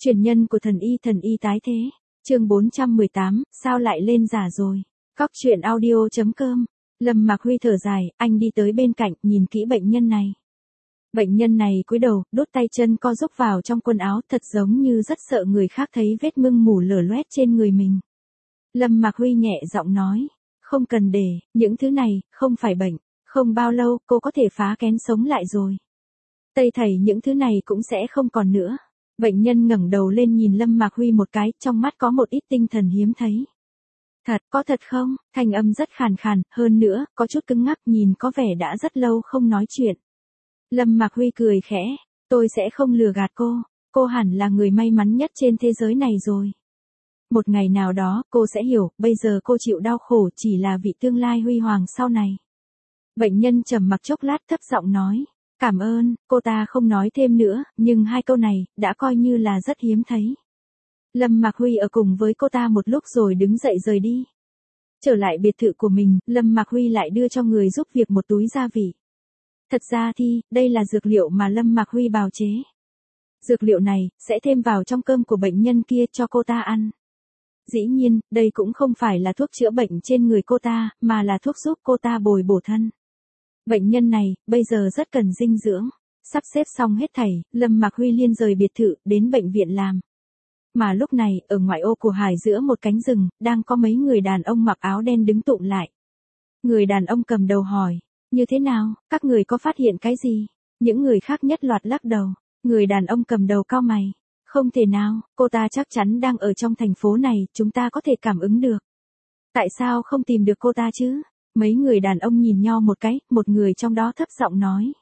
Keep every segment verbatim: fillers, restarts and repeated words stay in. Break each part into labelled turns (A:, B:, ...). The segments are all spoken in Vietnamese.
A: Truyền nhân của thần y thần y tái thế. Chương bốn trăm mười tám, sao lại lên giả rồi. Cóc truyện audio chấm com. Lâm Mạc Huy thở dài, anh đi tới bên cạnh, nhìn kỹ bệnh nhân này. Bệnh nhân này cúi đầu, đút tay chân co rúc vào trong quần áo, thật giống như rất sợ người khác thấy vết mưng mủ lở loét trên người mình. Lâm Mạc Huy nhẹ giọng nói, không cần để, những thứ này, không phải bệnh, không bao lâu, cô có thể phá kén sống lại rồi. Tây thầy những thứ này cũng sẽ không còn nữa. Bệnh nhân ngẩng đầu lên nhìn Lâm Mạc Huy một cái, trong mắt có một ít tinh thần hiếm thấy. Thật, có thật không? Thanh âm rất khàn khàn, hơn nữa, có chút cứng ngắc, nhìn có vẻ đã rất lâu không nói chuyện. Lâm Mạc Huy cười khẽ, tôi sẽ không lừa gạt cô, cô hẳn là người may mắn nhất trên thế giới này rồi. Một ngày nào đó, cô sẽ hiểu, bây giờ cô chịu đau khổ chỉ là vì tương lai huy hoàng sau này. Bệnh nhân trầm mặc chốc lát thấp giọng nói, cảm ơn, cô ta không nói thêm nữa, nhưng hai câu này, đã coi như là rất hiếm thấy. Lâm Mạc Huy ở cùng với cô ta một lúc rồi đứng dậy rời đi. Trở lại biệt thự của mình, Lâm Mạc Huy lại đưa cho người giúp việc một túi gia vị. Thật ra thì, đây là dược liệu mà Lâm Mạc Huy bào chế. Dược liệu này, sẽ thêm vào trong cơm của bệnh nhân kia cho cô ta ăn. Dĩ nhiên, đây cũng không phải là thuốc chữa bệnh trên người cô ta, mà là thuốc giúp cô ta bồi bổ thân. Bệnh nhân này, bây giờ rất cần dinh dưỡng. Sắp xếp xong hết thảy, Lâm Mạc Huy liên rời biệt thự, đến bệnh viện làm. Mà lúc này, ở ngoại ô của Hải giữa một cánh rừng, đang có mấy người đàn ông mặc áo đen đứng tụm lại. Người đàn ông cầm đầu hỏi, như thế nào, các người có phát hiện cái gì? Những người khác nhất loạt lắc đầu. Người đàn ông cầm đầu cau mày. Không thể nào, cô ta chắc chắn đang ở trong thành phố này, chúng ta có thể cảm ứng được. Tại sao không tìm được cô ta chứ? Mấy người đàn ông nhìn nhau một cái, một người trong đó thấp giọng nói.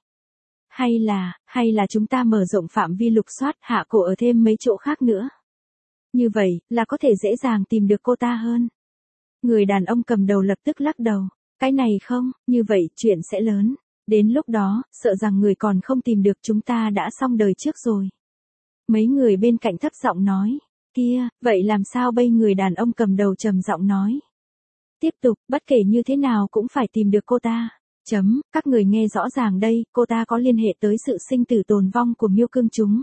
A: Hay là, hay là chúng ta mở rộng phạm vi lục soát, hạ cổ ở thêm mấy chỗ khác nữa. Như vậy, là có thể dễ dàng tìm được cô ta hơn. Người đàn ông cầm đầu lập tức lắc đầu. Cái này không, như vậy chuyện sẽ lớn. Đến lúc đó, sợ rằng người còn không tìm được chúng ta đã xong đời trước rồi. Mấy người bên cạnh thấp giọng nói. Kia, vậy làm sao bây người đàn ông cầm đầu trầm giọng nói. Tiếp tục, bất kể như thế nào cũng phải tìm được cô ta. Chấm, các người nghe rõ ràng đây, cô ta có liên hệ tới sự sinh tử tồn vong của Miêu Cương chúng.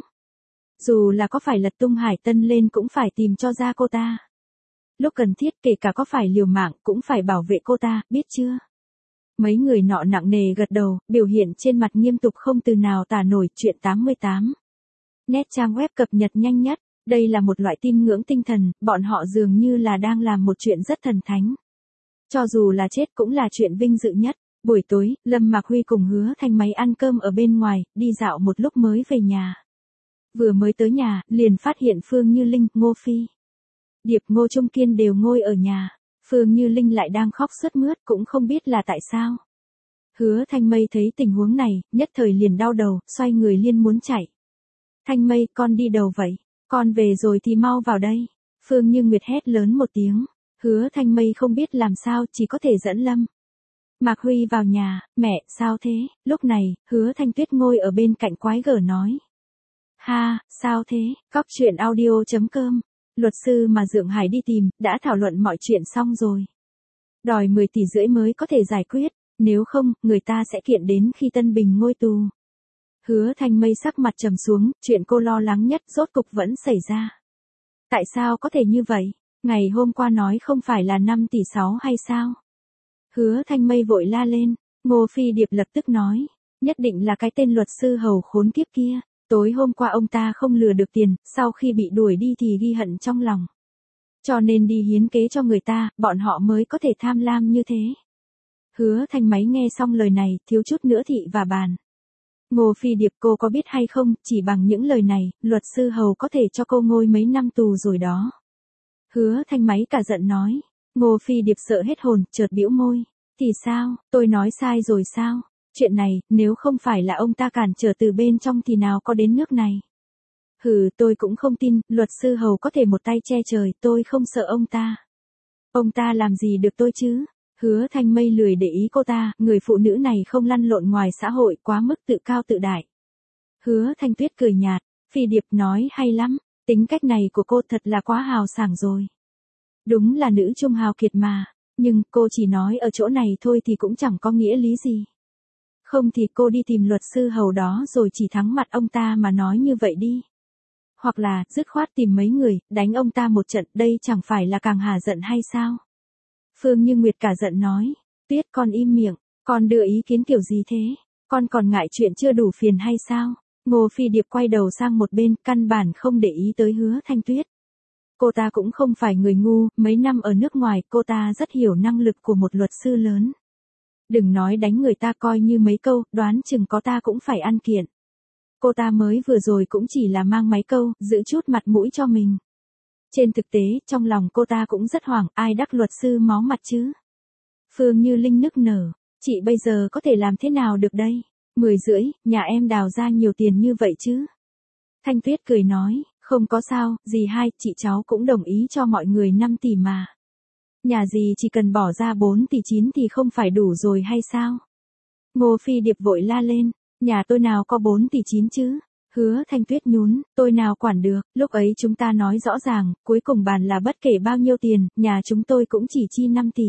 A: Dù là có phải lật tung hải tân lên cũng phải tìm cho ra cô ta. Lúc cần thiết kể cả có phải liều mạng cũng phải bảo vệ cô ta, biết chưa? Mấy người nọ nặng nề gật đầu, biểu hiện trên mặt nghiêm túc không từ nào tả nổi. Chuyện tám mươi tám. Net trang web cập nhật nhanh nhất. Đây là một loại tin ngưỡng tinh thần, bọn họ dường như là đang làm một chuyện rất thần thánh. Cho dù là chết cũng là chuyện vinh dự nhất. Buổi tối, Lâm Mạc Huy cùng Hứa Thanh Máy ăn cơm ở bên ngoài, đi dạo một lúc mới về nhà. Vừa mới tới nhà, liền phát hiện Phương Như Linh, Ngô Phi, Điệp, Ngô Trung Kiên đều ngồi ở nhà. Phương Như Linh lại đang khóc sướt mướt, cũng không biết là tại sao. Hứa Thanh Mây thấy tình huống này, nhất thời liền đau đầu, xoay người liền muốn chạy. Thanh Mây, con đi đâu vậy? Con về rồi thì mau vào đây. Phương Như Nguyệt hét lớn một tiếng. Hứa Thanh Mây không biết làm sao, chỉ có thể dẫn Lâm Mạc Huy vào nhà. Mẹ, sao thế? Lúc này, Hứa Thanh Tuyết ngồi ở bên cạnh quái gở nói. Ha, sao thế? Cóc truyện audio chấm com. Luật sư mà Dượng Hải đi tìm, đã thảo luận mọi chuyện xong rồi. Đòi mười tỷ rưỡi mới có thể giải quyết, nếu không, người ta sẽ kiện đến khi Tân Bình ngôi tù. Hứa Thanh Mây sắc mặt trầm xuống, chuyện cô lo lắng nhất rốt cục vẫn xảy ra. Tại sao có thể như vậy? Ngày hôm qua nói không phải là năm tỷ sáu hay sao? Hứa Thanh Mây vội la lên. Ngô Phi Điệp lập tức nói. Nhất định là cái tên luật sư hầu khốn kiếp kia. Tối hôm qua ông ta không lừa được tiền, sau khi bị đuổi đi thì ghi hận trong lòng. Cho nên đi hiến kế cho người ta, bọn họ mới có thể tham lam như thế. Hứa Thanh Máy nghe xong lời này, thiếu chút nữa thị và bàn. Ngô Phi Điệp, cô có biết hay không, chỉ bằng những lời này, luật sư hầu có thể cho cô ngồi mấy năm tù rồi đó. Hứa Thanh Máy cả giận nói. Ngô Phi Điệp sợ hết hồn, chợt bĩu môi. Thì sao, tôi nói sai rồi sao? Chuyện này, nếu không phải là ông ta cản trở từ bên trong thì nào có đến nước này. Hừ, tôi cũng không tin, luật sư hầu có thể một tay che trời, tôi không sợ ông ta. Ông ta làm gì được tôi chứ? Hứa Thanh Mây lười để ý cô ta, người phụ nữ này không lăn lộn ngoài xã hội, quá mức tự cao tự đại. Hứa Thanh Tuyết cười nhạt. Phi Điệp nói hay lắm, tính cách này của cô thật là quá hào sảng rồi. Đúng là nữ trung hào kiệt mà, nhưng cô chỉ nói ở chỗ này thôi thì cũng chẳng có nghĩa lý gì. Không thì cô đi tìm luật sư hầu đó rồi chỉ thắng mặt ông ta mà nói như vậy đi. Hoặc là, dứt khoát tìm mấy người, đánh ông ta một trận, đây chẳng phải là càng hả giận hay sao? Phương Như Nguyệt cả giận nói, Tuyết con im miệng, con đưa ý kiến kiểu gì thế? Con còn ngại chuyện chưa đủ phiền hay sao? Ngô Phi Điệp quay đầu sang một bên, căn bản không để ý tới Hứa Thanh Tuyết. Cô ta cũng không phải người ngu, mấy năm ở nước ngoài, cô ta rất hiểu năng lực của một luật sư lớn. Đừng nói đánh người ta, coi như mấy câu, đoán chừng có ta cũng phải ăn kiện. Cô ta mới vừa rồi cũng chỉ là mang mấy câu, giữ chút mặt mũi cho mình. Trên thực tế, trong lòng cô ta cũng rất hoảng, ai đắc luật sư máu mặt chứ? Phương Như Linh nức nở, chị bây giờ có thể làm thế nào được đây? Mười rưỡi, nhà em đào ra nhiều tiền như vậy chứ? Thanh Tuyết cười nói, không có sao, dì hai, chị cháu cũng đồng ý cho mọi người năm tỷ mà. Nhà dì chỉ cần bỏ ra bốn tỷ chín thì không phải đủ rồi hay sao? Ngô Phi Điệp vội la lên, nhà tôi nào có bốn tỷ chín chứ? Hứa Thanh Tuyết nhún, tôi nào quản được, lúc ấy chúng ta nói rõ ràng, cuối cùng bàn là bất kể bao nhiêu tiền, nhà chúng tôi cũng chỉ chi năm tỷ.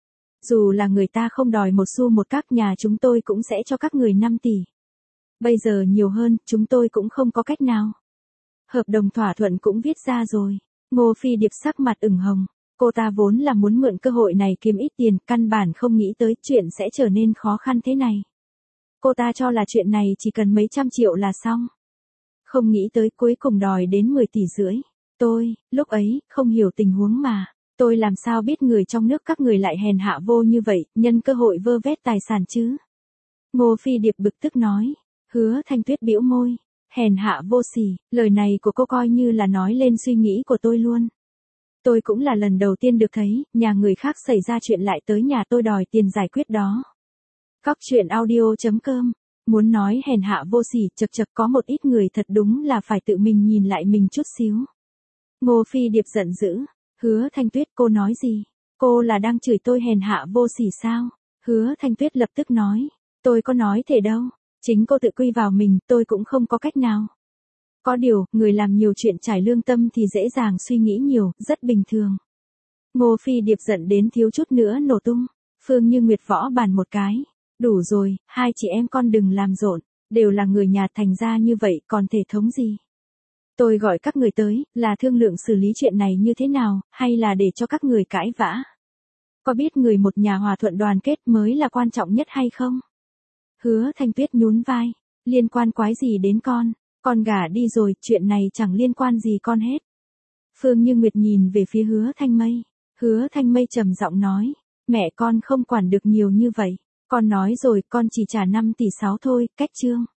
A: Dù là người ta không đòi một xu một các, nhà chúng tôi cũng sẽ cho các người năm tỷ. Bây giờ nhiều hơn, chúng tôi cũng không có cách nào. Hợp đồng thỏa thuận cũng viết ra rồi. Ngô Phi Điệp sắc mặt ửng hồng. Cô ta vốn là muốn mượn cơ hội này kiếm ít tiền, căn bản không nghĩ tới chuyện sẽ trở nên khó khăn thế này. Cô ta cho là chuyện này chỉ cần mấy trăm triệu là xong. Không nghĩ tới cuối cùng đòi đến mười tỷ rưỡi. Tôi, lúc ấy, không hiểu tình huống mà. Tôi làm sao biết người trong nước các người lại hèn hạ vô như vậy, nhân cơ hội vơ vét tài sản chứ? Ngô Phi Điệp bực tức nói. Hứa Thanh Tuyết bĩu môi. Hèn hạ vô sỉ, lời này của cô coi như là nói lên suy nghĩ của tôi luôn. Tôi cũng là lần đầu tiên được thấy, nhà người khác xảy ra chuyện lại tới nhà tôi đòi tiền giải quyết đó. Cóc truyện audio chấm com. Muốn nói hèn hạ vô sỉ, chật chật có một ít người thật đúng là phải tự mình nhìn lại mình chút xíu. Ngô Phi Điệp giận dữ. Hứa Thanh Tuyết, cô nói gì? Cô là đang chửi tôi hèn hạ vô sỉ sao? Hứa Thanh Tuyết lập tức nói. Tôi có nói thế đâu. Chính cô tự quy vào mình, tôi cũng không có cách nào. Có điều, người làm nhiều chuyện trải lương tâm thì dễ dàng suy nghĩ nhiều, rất bình thường. Ngô Phi Điệp giận đến thiếu chút nữa nổ tung. Phương Như Nguyệt võ bàn một cái. Đủ rồi, hai chị em con đừng làm rộn, đều là người nhà, thành ra như vậy còn thể thống gì. Tôi gọi các người tới, là thương lượng xử lý chuyện này như thế nào, hay là để cho các người cãi vã? Có biết người một nhà hòa thuận đoàn kết mới là quan trọng nhất hay không? Hứa Thanh Tuyết nhún vai, liên quan quái gì đến con, con gả đi rồi, chuyện này chẳng liên quan gì con hết. Phương Như Nguyệt nhìn về phía Hứa Thanh Mây, Hứa Thanh Mây trầm giọng nói, mẹ con không quản được nhiều như vậy, con nói rồi, con chỉ trả năm tỷ sáu thôi, cách chương.